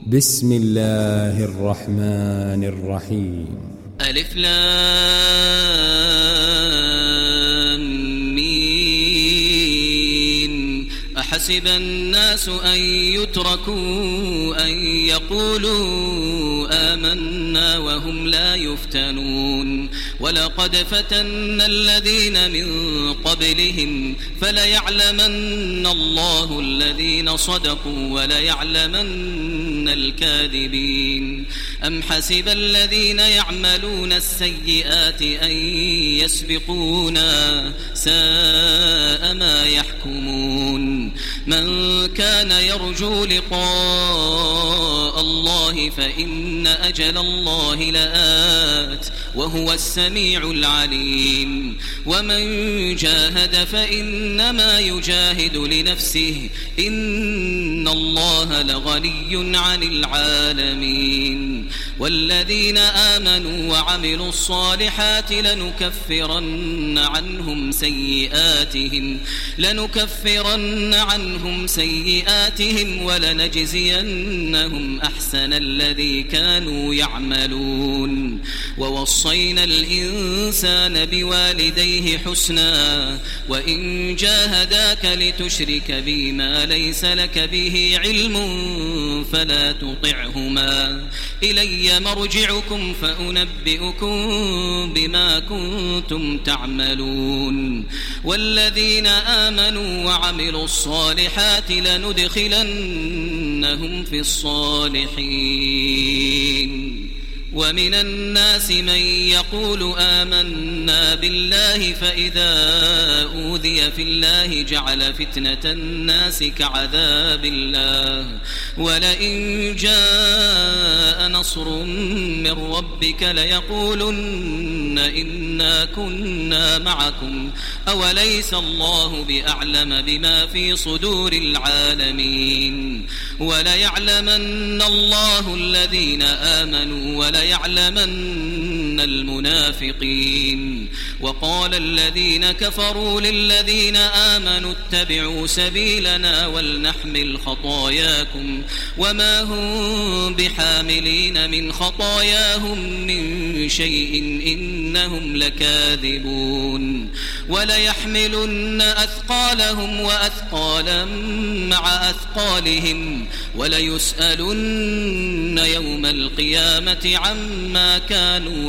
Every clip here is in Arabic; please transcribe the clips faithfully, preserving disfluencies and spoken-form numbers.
بسم الله الرحمن الرحيم. ألف لام ميم. أحسب الناس أن يتركوا أن يقولوا آمنا وهم لا يفتنون ولقد فتنا الذين من قبلهم فليعلمن الله الذين صدقوا وليعلمن الكاذبين. أم حسب الذين يعملون السيئات أن يسبقونا ساء ما يحكمون. من كان يرجو لقاء الله فإن أجل الله لآت وهو السميع العليم. ومن جاهد فإنما يجاهد لنفسه إن الله لغني عن العالمين. والذين آمنوا وعملوا الصالحات لنكفرن عنهم سيئاتهم لنكفرن عنهم سيئاتهم ولنجزينهم أحسن الذي كانوا يعملون. ووصينا الإنسان بوالديه حسنا وإن جاهداك لتشرك بي ما ليس لك به علم فلا تطعهما إلي مرجعكم فأنبئكم بما كنتم تعملون. والذين آمنوا وعملوا الصالحات لندخلنهم في الصالحين. ومن الناس من يقول آمنا بالله فإذا أوذي في الله جعل فتنة الناس كعذاب الله ولئن جاء نصر من ربك ليقولن إنا كنا معكم أوليس الله بأعلم بما في صدور العالمين. وليعلمن الله الذين آمنوا وليعلمن المنافقين. وقال الذين كفروا للذين آمنوا اتبعوا سبيلنا ولنحمل خطاياكم وما هم بحاملين من خطاياهم من شيء إنهم لكاذبون. وليحملن أثقالهم وأثقالا مع أثقالهم وليسألن يوم القيامة عما كانوا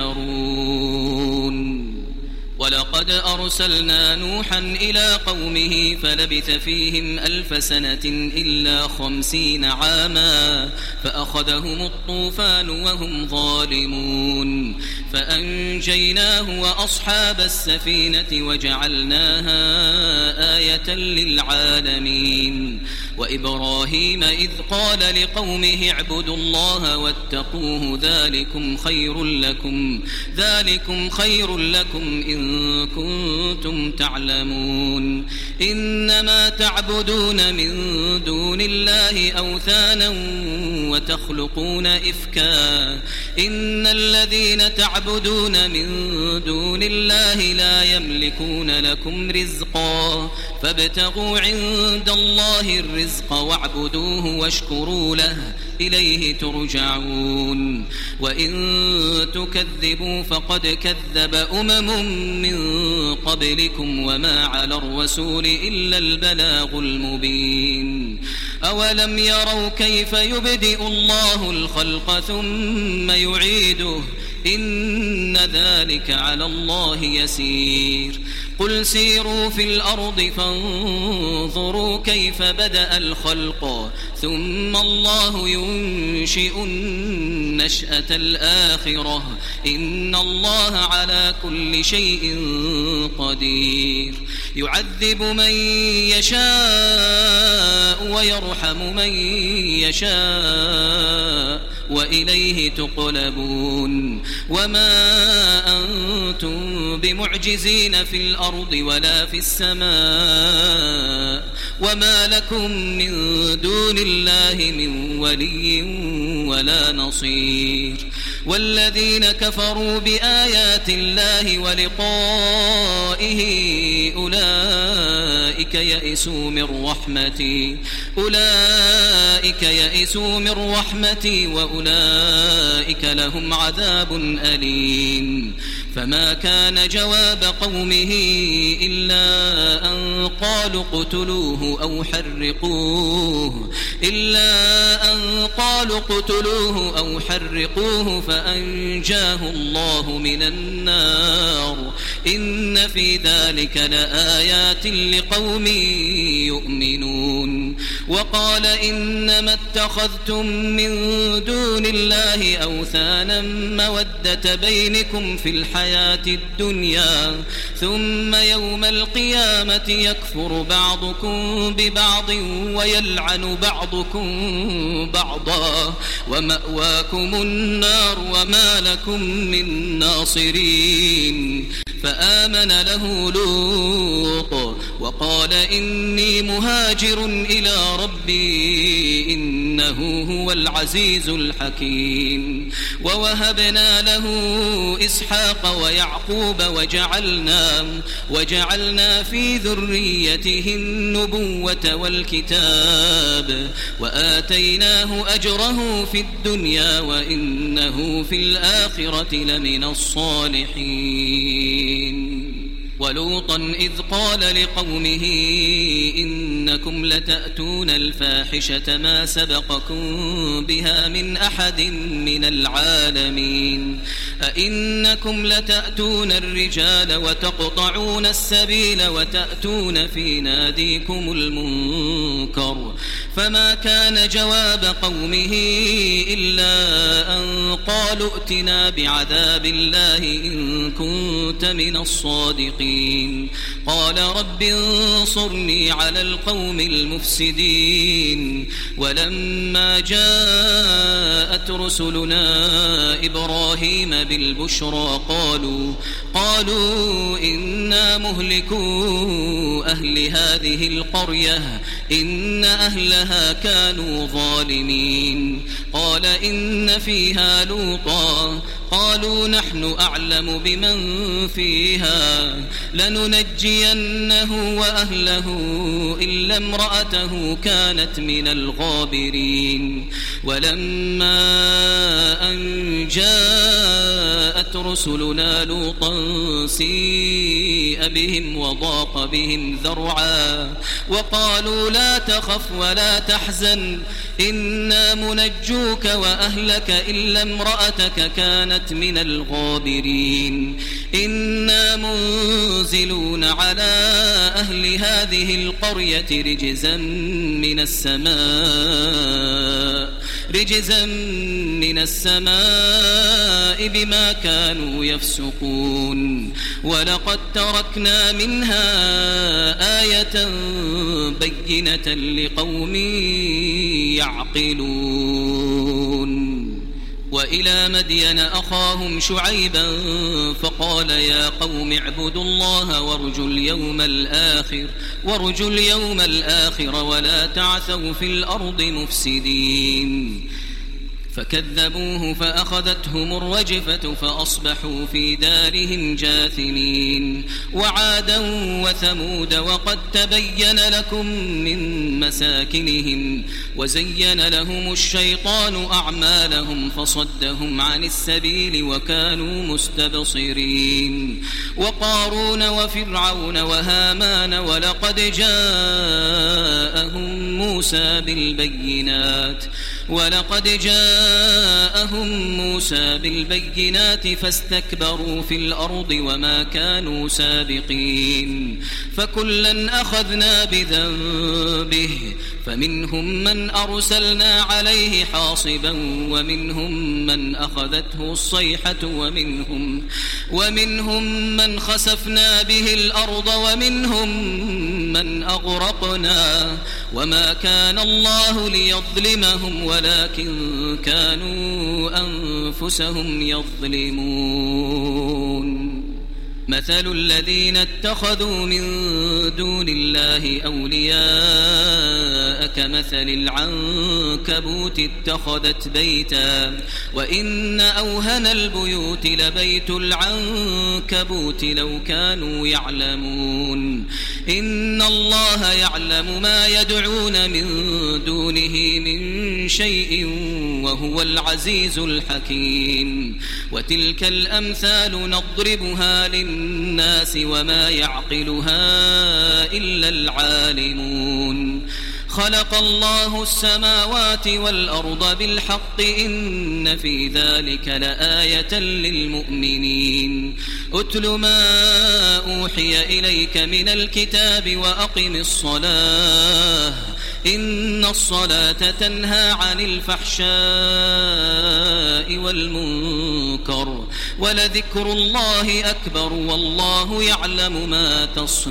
يفترون. ولقد أرسلنا نوحا إلى قومه فلبث فيهم ألف سنة إلا خمسين عاما فأخذهم الطوفان وهم ظالمون فأنجيناه وأصحاب السفينة وجعلناها آية للعالمين. وإبراهيم إذ قال لقومه اعبدوا الله واتقوه ذلكم خير لكم ذلكم خير لكم إن كنتم تعلمون. إنما تعبدون من دون الله أوثانا وتخلقون إفكا إن الذين تعبدون من دون الله لا يملكون لكم رزقا فابتغوا عند الله الرزق واعبدوه واشكروا له إليه ترجعون. وإن تكذبوا فقد كذب أمم من قبلكم وما على الرسول إلا البلاغ المبين. أولم يروا كيف يبدئ الله الخلق ثم يعيده إن ذلك على الله يسير. قل سيروا في الأرض فانظروا كيف بدأ الخلق ثم الله ينشئ النشأة الآخرة إن الله على كل شيء قدير. يعذب من يشاء ويرحم من يشاء وإليه تقلبون. وما أنتم بمعجزين في الأرض ولا في السماء وما لكم من دون الله من ولي ولا نصير. والذين كفروا بآيات الله ولقائه أولئك أولئك يئسوا من رحمتي أولئك يئسوا من رحمتي وأولئك لهم عذاب أليم فما كان جواب قومه إلا أن قالوا اقتلوه أو حرقوه إلا أن قالوا اقتلوه أو حرقوه فأنجاه الله من النار إن في ذلك لآيات لقوم يؤمنون وقال إنما اتخذتم من دون الله أوثانا مودة بينكم في الحياة الدنيا ثم يوم القيامة يكفر بعضكم ببعض ويلعن بعضكم بعضا ومأواكم النار وما لكم من ناصرين فآمن له لوط وقال إني مهاجر إلى ربي إنه هو العزيز الحكيم ووهبنا له إسحاق ويعقوب وجعلنا, وجعلنا في ذريته النبوة والكتاب وآتيناه أجره في الدنيا وإنه في الآخرة لمن الصالحين ولوطا إذ قال لقومه إنكم لتأتون الفاحشة ما سبقكم بها من أحد من العالمين أئنكم لتأتون الرجال وتقطعون السبيل وتأتون في ناديكم المنكر فما كان جواب قومه إلا أن قالوا ائتنا بعذاب الله إن كنت من الصادقين قال رب انصرني على القوم المفسدين ولما جاءت رسلنا إبراهيم بالبشرى قالوا قالوا إنا مهلكو أهل هذه القرية إن أهلها كانوا ظالمين قال إن فيها لوطا قالوا نحن أعلم بمن فيها لننجينه وأهله إلا امرأته كانت من الغابرين ولما أن جاءت رسلنا لوطا سيء بهم وضاق بهم ذرعا وقالوا لا تخف ولا تحزن إنا منجوك وأهلك إلا امرأتك كانت من الغابرين إنا منزلون على أهل هذه القرية رجزا من السماء رجزا من السماء بما كانوا يفسقون ولقد تركنا منها آية بينة لقوم يعقلون وإلى مدين أخاهم شعيبا فقال يا قوم اعبدوا الله وارجوا اليوم الآخر وارجوا اليوم الآخر ولا تعثوا في الأرض مفسدين فكذبوه فأخذتهم الرجفة فأصبحوا في دارهم جاثمين وعادا وثمود وقد تبين لكم من مساكنهم وزين لهم الشيطان أعمالهم فصدهم عن السبيل وكانوا مستبصرين وقارون وفرعون وهامان ولقد جاءهم موسى بالبينات ولقد جاءهم موسى بالبينات فاستكبروا في الأرض وما كانوا سابقين فكلا أخذنا بذنبه فمنهم من أرسلنا عليه حاصبا ومنهم من أخذته الصيحة ومنهم, ومنهم من خسفنا به الأرض ومنهم من أغرقنا وما كان الله ليظلمهم ولكن كانوا أنفسهم يظلمون مثل الذين اتخذوا من دون الله أولياء كمثل العنكبوت اتخذت بيتا وإن أوهن البيوت لبيت العنكبوت لو كانوا يعلمون إن الله يعلم ما يدعون من دونه من شيء وهو العزيز الحكيم وتلك الأمثال نضربها للناس وما يعقلها إلا العالمون خلق الله السماوات والأرض بالحق إن في ذلك لآية للمؤمنين أتل ما أوحي إليك من الكتاب وأقم الصلاة إن الصلاة تنهى عن الفحشاء والمنكر ولذكر الله أكبر والله يعلم ما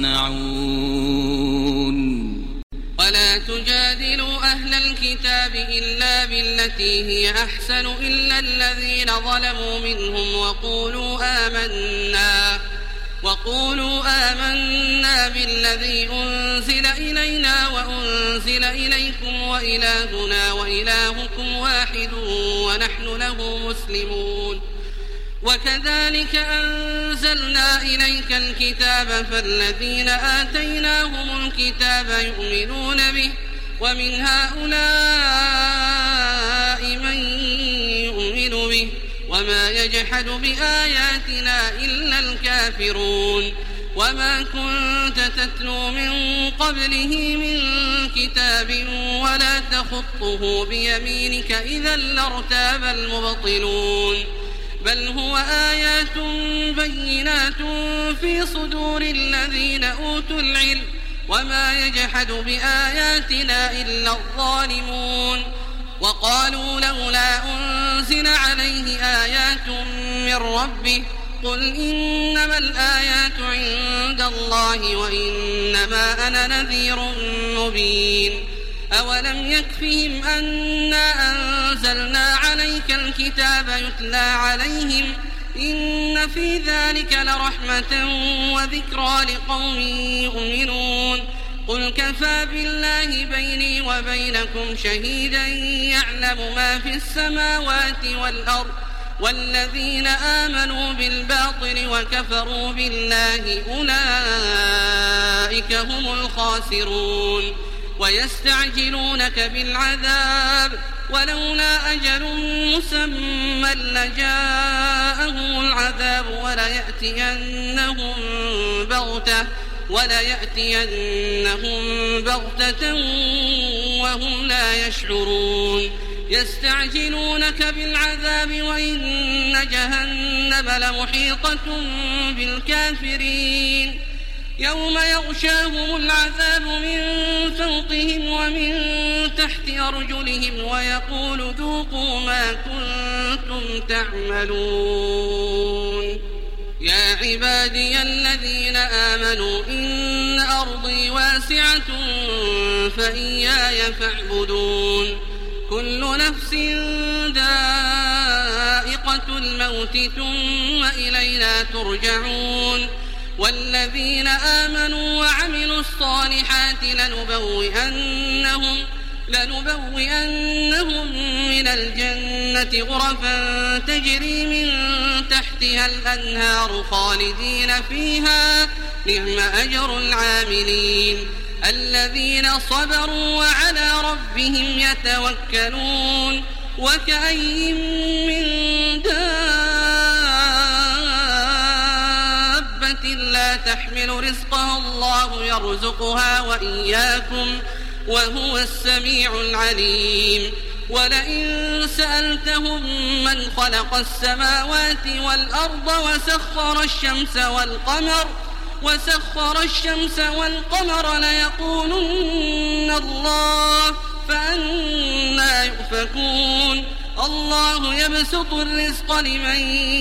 تصنعون ولا تجادلوا أهل الكتاب إلا بالتي هي أحسن إلا الذين ظلموا منهم وقولوا آمنا وقولوا آمنا بالذي أنزل إلينا وأنزل إليكم وإلهنا وإلهكم واحد ونحن له مسلمون وكذلك أنزلنا إليك الكتاب فالذين آتيناهم الكتاب يؤمنون به ومن هؤلاء من يؤمن به وما يجحد بآياتنا إلا الكافرون وما كنت تتلو من قبله من كتاب ولا تخطه بيمينك إذا لارتاب المبطلون بل هو آيات بينات في صدور الذين أوتوا العلم وما يجحد بآياتنا إلا الظالمون وقالوا لولا أنزل عليه آيات من ربه قل إنما الآيات عند الله وإنما أنا نذير مبين أولم يكفهم أنا أنزلنا عليك الكتاب يتلى عليهم إن في ذلك لرحمة وذكرى لقوم يؤمنون قل كفى بالله بيني وبينكم شهيدا يعلم ما في السماوات والأرض والذين آمنوا بالباطل وكفروا بالله أولئك هم الخاسرون ويستعجلونك بالعذاب ولولا أجل مسمى لجاءهم العذاب وليأتينهم بغتة وليأتينهم بغتة وهم لا يشعرون يستعجلونك بالعذاب وإن جهنم لمحيطة بالكافرين يوم يغشاهم العذاب من فوقهم ومن تحت أرجلهم ويقول ذوقوا ما كنتم تعملون يا عبادي الذين آمنوا إن أرضي واسعة فإياي فاعبدون كل نفس ذائقة الموت ثم إلينا ترجعون والذين آمنوا وعملوا الصالحات لنبوئنهم لنبوئنهم من الجنة غرفا تجري من تحتها الأنهار خالدين فيها نعم أجر العاملين الذين صبروا وعلى ربهم يتوكلون وكأي من دابة لا تحمل رزقها الله يرزقها وإياكم وهو السميع العليم ولئن سألتهم من خلق السماوات والأرض وسخر الشمس والقمر وسخر الشمس والقمر ليقولن الله فأنى يؤفكون الله يبسط الرزق لمن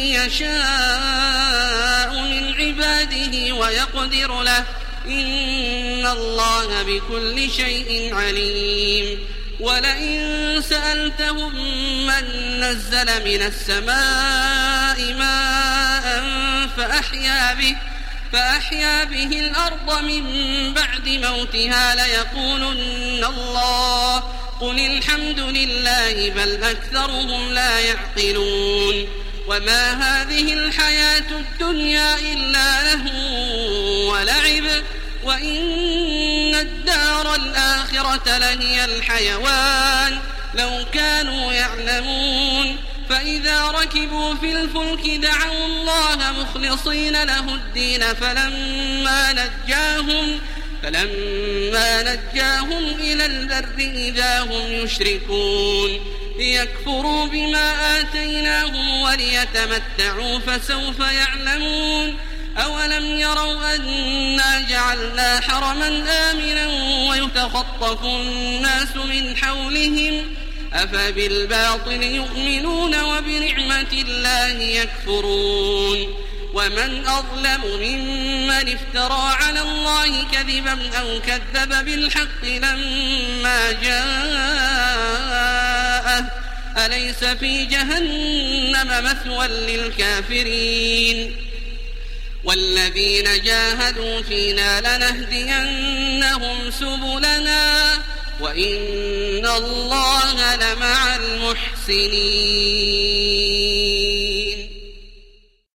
يشاء من عباده ويقدر له إن الله بكل شيء عليم ولئن سألتهم من نزل من السماء ماء فأحيا به فأحيا به الأرض من بعد موتها ليقولن الله قل الحمد لله بل أكثرهم لا يعقلون وما هذه الحياة الدنيا إلا لهو ولعب وإن الدار الآخرة لهي الحيوان لو كانوا يعلمون فإذا ركبوا في الفلك دعوا الله مخلصين له الدين فلما نجاهم فلما نجاهم إلى البر إذا هم يشركون ليكفروا بما آتيناهم وليتمتعوا فسوف يعلمون أولم يروا أنا جعلنا حرما آمنا ويتخطف الناس من حولهم أفبالباطل يؤمنون وبنعمة الله يكفرون ومن أظلم ممن افترى على الله كذبا أو كذب بالحق لما جاءه أليس في جهنم مثوى للكافرين والذين جاهدوا فينا لنهدينهم سبلنا وإن الله لمع المحسنين.